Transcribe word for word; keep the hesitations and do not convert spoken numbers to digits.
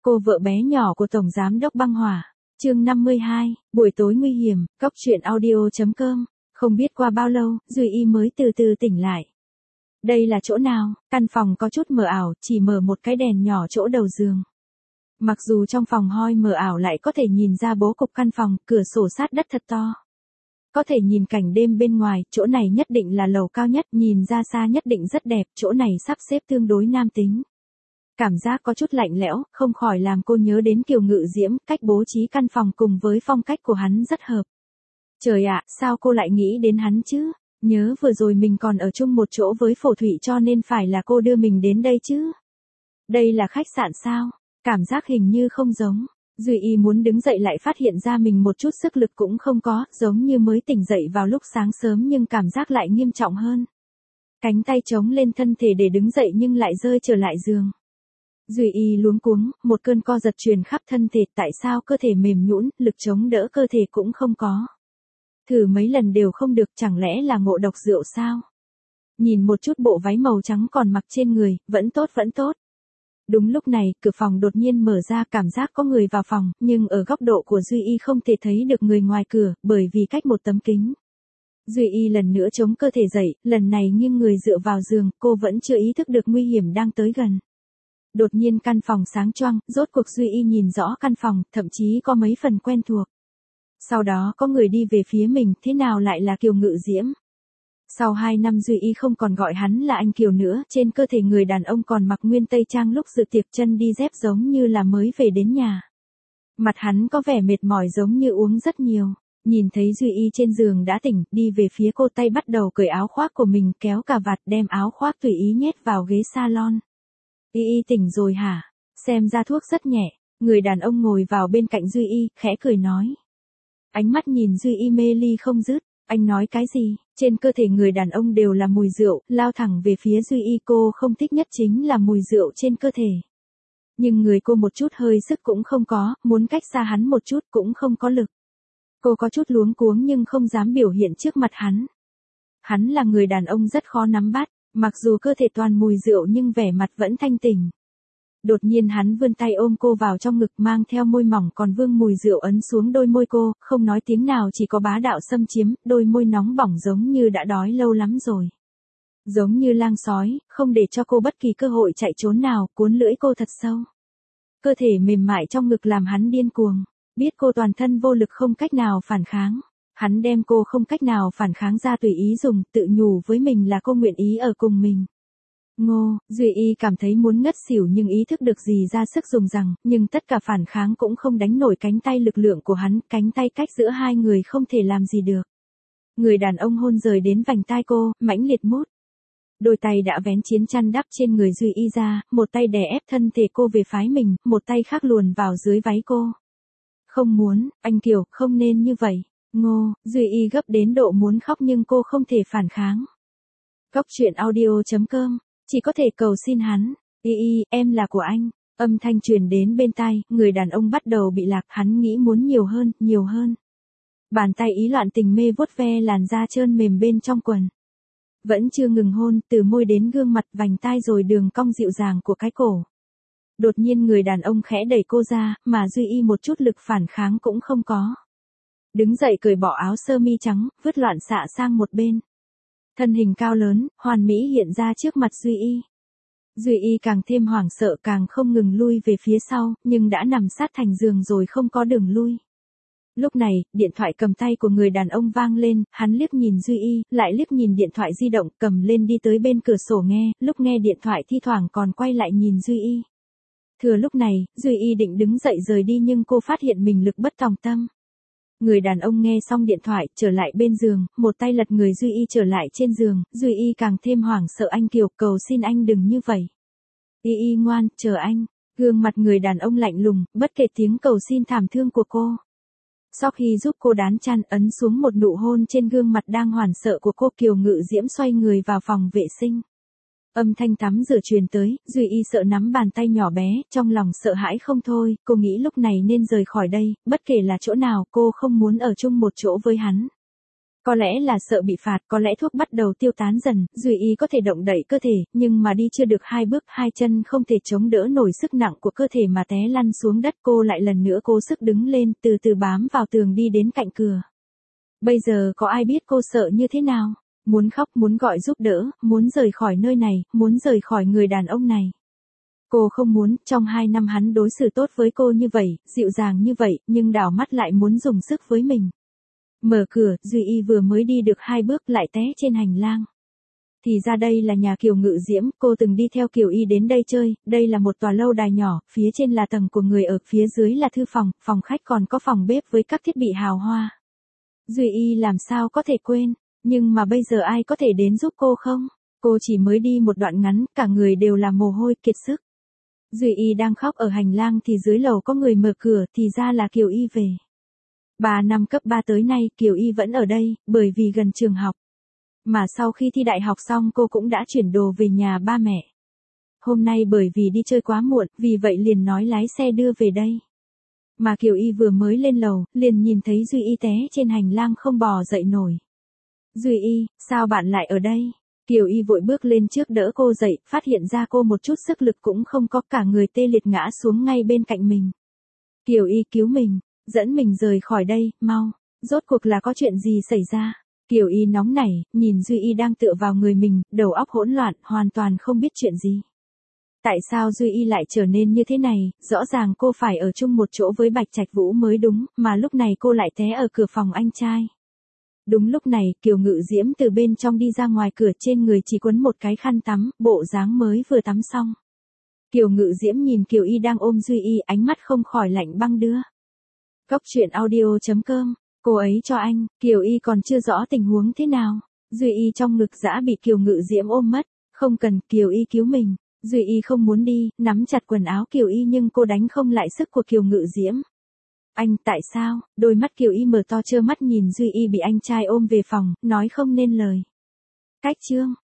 Cô vợ bé nhỏ của Tổng Giám đốc Băng Hỏa. Chương năm mươi hai, buổi tối nguy hiểm, Cóc truyện audio chấm com. Không biết qua bao lâu, Duy Y mới từ từ tỉnh lại. Đây là chỗ nào? Căn phòng có chút mờ ảo, chỉ mở một cái đèn nhỏ chỗ đầu giường. Mặc dù trong phòng hoi mờ ảo lại có thể nhìn ra bố cục căn phòng, cửa sổ sát đất thật to. Có thể nhìn cảnh đêm bên ngoài, chỗ này nhất định là lầu cao nhất, nhìn ra xa nhất định rất đẹp, chỗ này sắp xếp tương đối nam tính. Cảm giác có chút lạnh lẽo, không khỏi làm cô nhớ đến Kiều Ngự Diễm, cách bố trí căn phòng cùng với phong cách của hắn rất hợp. Trời ạ, sao cô lại nghĩ đến hắn chứ? Nhớ vừa rồi mình còn ở chung một chỗ với Phổ Thụy cho nên phải là cô đưa mình đến đây chứ? Đây là khách sạn sao? Cảm giác hình như không giống. Duy Y muốn đứng dậy lại phát hiện ra mình một chút sức lực cũng không có, giống như mới tỉnh dậy vào lúc sáng sớm nhưng cảm giác lại nghiêm trọng hơn. Cánh tay chống lên thân thể để đứng dậy nhưng lại rơi trở lại giường. Duy Y luống cuống, một cơn co giật truyền khắp thân thể, tại sao cơ thể mềm nhũn, lực chống đỡ cơ thể cũng không có. Thử mấy lần đều không được, chẳng lẽ là ngộ độc rượu sao? Nhìn một chút bộ váy màu trắng còn mặc trên người, vẫn tốt vẫn tốt. Đúng lúc này, cửa phòng đột nhiên mở ra, cảm giác có người vào phòng, nhưng ở góc độ của Duy Y không thể thấy được người ngoài cửa, bởi vì cách một tấm kính. Duy Y lần nữa chống cơ thể dậy, lần này nghiêng người dựa vào giường, cô vẫn chưa ý thức được nguy hiểm đang tới gần. Đột nhiên căn phòng sáng choang, rốt cuộc Duy Y nhìn rõ căn phòng, thậm chí có mấy phần quen thuộc. Sau đó có người đi về phía mình, thế nào lại là Kiều Ngự Diễm? Sau hai năm Duy Y không còn gọi hắn là anh Kiều nữa, trên cơ thể người đàn ông còn mặc nguyên tây trang lúc dự tiệc, chân đi dép giống như là mới về đến nhà. Mặt hắn có vẻ mệt mỏi giống như uống rất nhiều. Nhìn thấy Duy Y trên giường đã tỉnh, đi về phía cô, tay bắt đầu cởi áo khoác của mình, kéo cà vạt, đem áo khoác tùy ý nhét vào ghế salon. Y Y tỉnh rồi hả? Xem ra thuốc rất nhẹ. Người đàn ông ngồi vào bên cạnh Duy Y, khẽ cười nói. Ánh mắt nhìn Duy Y mê ly không dứt. Anh nói cái gì? Trên cơ thể người đàn ông đều là mùi rượu, lao thẳng về phía Duy Y, cô không thích nhất chính là mùi rượu trên cơ thể. Nhưng người cô một chút hơi sức cũng không có, muốn cách xa hắn một chút cũng không có lực. Cô có chút luống cuống nhưng không dám biểu hiện trước mặt hắn. Hắn là người đàn ông rất khó nắm bắt, mặc dù cơ thể toàn mùi rượu nhưng vẻ mặt vẫn thanh tỉnh. Đột nhiên hắn vươn tay ôm cô vào trong ngực, mang theo môi mỏng còn vương mùi rượu ấn xuống đôi môi cô, không nói tiếng nào, chỉ có bá đạo xâm chiếm, đôi môi nóng bỏng giống như đã đói lâu lắm rồi. Giống như lang sói, không để cho cô bất kỳ cơ hội chạy trốn nào, cuốn lưỡi cô thật sâu. Cơ thể mềm mại trong ngực làm hắn điên cuồng, biết cô toàn thân vô lực không cách nào phản kháng. Hắn đem cô không cách nào phản kháng ra tùy ý dùng, tự nhủ với mình là cô nguyện ý ở cùng mình. Ngô, Duy Y cảm thấy muốn ngất xỉu nhưng ý thức được gì ra sức dùng rằng, nhưng tất cả phản kháng cũng không đánh nổi cánh tay lực lượng của hắn, cánh tay cách giữa hai người không thể làm gì được. Người đàn ông hôn rời đến vành tai cô, mãnh liệt mút. Đôi tay đã vén chiến chăn đắp trên người Duy Y ra, một tay đè ép thân thể cô về phái mình, một tay khác luồn vào dưới váy cô. Không muốn, anh Kiều, không nên như vậy. Ngô, Duy Y gấp đến độ muốn khóc nhưng cô không thể phản kháng. Cóc truyện audio chấm com, chỉ có thể cầu xin hắn. Y Y, em là của anh. Âm thanh truyền đến bên tai, người đàn ông bắt đầu bị lạc, hắn nghĩ muốn nhiều hơn, nhiều hơn. Bàn tay ý loạn tình mê vuốt ve làn da trơn mềm bên trong quần. Vẫn chưa ngừng hôn, từ môi đến gương mặt, vành tai rồi đường cong dịu dàng của cái cổ. Đột nhiên người đàn ông khẽ đẩy cô ra, mà Duy Y một chút lực phản kháng cũng không có. Đứng dậy cởi bỏ áo sơ mi trắng, vứt loạn xạ sang một bên. Thân hình cao lớn, hoàn mỹ hiện ra trước mặt Duy Y. Duy Y càng thêm hoảng sợ, càng không ngừng lui về phía sau, nhưng đã nằm sát thành giường rồi không có đường lui. Lúc này, điện thoại cầm tay của người đàn ông vang lên, hắn liếc nhìn Duy Y, lại liếc nhìn điện thoại di động, cầm lên đi tới bên cửa sổ nghe, lúc nghe điện thoại thi thoảng còn quay lại nhìn Duy Y. Thừa lúc này, Duy Y định đứng dậy rời đi nhưng cô phát hiện mình lực bất tòng tâm. Người đàn ông nghe xong điện thoại, trở lại bên giường, một tay lật người Duy Y trở lại trên giường, Duy Y càng thêm hoảng sợ. Anh Kiều, cầu xin anh đừng như vậy. Y Y ngoan, chờ anh. Gương mặt người đàn ông lạnh lùng, bất kể tiếng cầu xin thảm thương của cô. Sau khi giúp cô đán chăn, ấn xuống một nụ hôn trên gương mặt đang hoảng sợ của cô, Kiều Ngự Diễm xoay người vào phòng vệ sinh. Âm thanh tắm rửa truyền tới, Duy Y sợ nắm bàn tay nhỏ bé, trong lòng sợ hãi không thôi, cô nghĩ lúc này nên rời khỏi đây, bất kể là chỗ nào, cô không muốn ở chung một chỗ với hắn. Có lẽ là sợ bị phạt, có lẽ thuốc bắt đầu tiêu tán dần, Duy Y có thể động đậy cơ thể, nhưng mà đi chưa được hai bước, hai chân không thể chống đỡ nổi sức nặng của cơ thể mà té lăn xuống đất. Cô lại lần nữa cố sức đứng lên, từ từ bám vào tường đi đến cạnh cửa. Bây giờ có ai biết cô sợ như thế nào? Muốn khóc, muốn gọi giúp đỡ, muốn rời khỏi nơi này, muốn rời khỏi người đàn ông này. Cô không muốn, trong hai năm hắn đối xử tốt với cô như vậy, dịu dàng như vậy, nhưng đảo mắt lại muốn dùng sức với mình. Mở cửa, Duy Y vừa mới đi được hai bước lại té trên hành lang. Thì ra đây là nhà Kiều Ngự Diễm, cô từng đi theo Kiều Y đến đây chơi, đây là một tòa lâu đài nhỏ, phía trên là tầng của người ở, phía dưới là thư phòng, phòng khách còn có phòng bếp với các thiết bị hào hoa. Duy Y làm sao có thể quên, nhưng mà bây giờ ai có thể đến giúp cô không? Cô chỉ mới đi một đoạn ngắn, cả người đều là mồ hôi, kiệt sức. Duy Y đang khóc ở hành lang thì dưới lầu có người mở cửa, thì ra là Kiều Y về. Ba năm cấp ba tới nay Kiều Y vẫn ở đây, bởi vì gần trường học. Mà sau khi thi đại học xong cô cũng đã chuyển đồ về nhà ba mẹ. Hôm nay bởi vì đi chơi quá muộn, vì vậy liền nói lái xe đưa về đây. Mà Kiều Y vừa mới lên lầu, liền nhìn thấy Duy Y té trên hành lang không bò dậy nổi. Duy Y, sao bạn lại ở đây? Kiều Y vội bước lên trước đỡ cô dậy, phát hiện ra cô một chút sức lực cũng không có, cả người tê liệt ngã xuống ngay bên cạnh mình. Kiều Y cứu mình, dẫn mình rời khỏi đây, mau, rốt cuộc là có chuyện gì xảy ra? Kiều Y nóng nảy, nhìn Duy Y đang tựa vào người mình, đầu óc hỗn loạn, hoàn toàn không biết chuyện gì. Tại sao Duy Y lại trở nên như thế này, rõ ràng cô phải ở chung một chỗ với Bạch Trạch Vũ mới đúng, mà lúc này cô lại té ở cửa phòng anh trai. Đúng lúc này, Kiều Ngự Diễm từ bên trong đi ra ngoài cửa, trên người chỉ quấn một cái khăn tắm, bộ dáng mới vừa tắm xong. Kiều Ngự Diễm nhìn Kiều Y đang ôm Duy Y, ánh mắt không khỏi lạnh băng đưa. Cốc truyện audio chấm com, cô ấy cho anh, Kiều Y còn chưa rõ tình huống thế nào. Duy Y trong ngực dã bị Kiều Ngự Diễm ôm mất, không cần, Kiều Y cứu mình. Duy Y không muốn đi, nắm chặt quần áo Kiều Y nhưng cô đánh không lại sức của Kiều Ngự Diễm. Anh, tại sao? Đôi mắt Kiều Y mở to trơ mắt nhìn Duy Y bị anh trai ôm về phòng, nói không nên lời. Cách chương.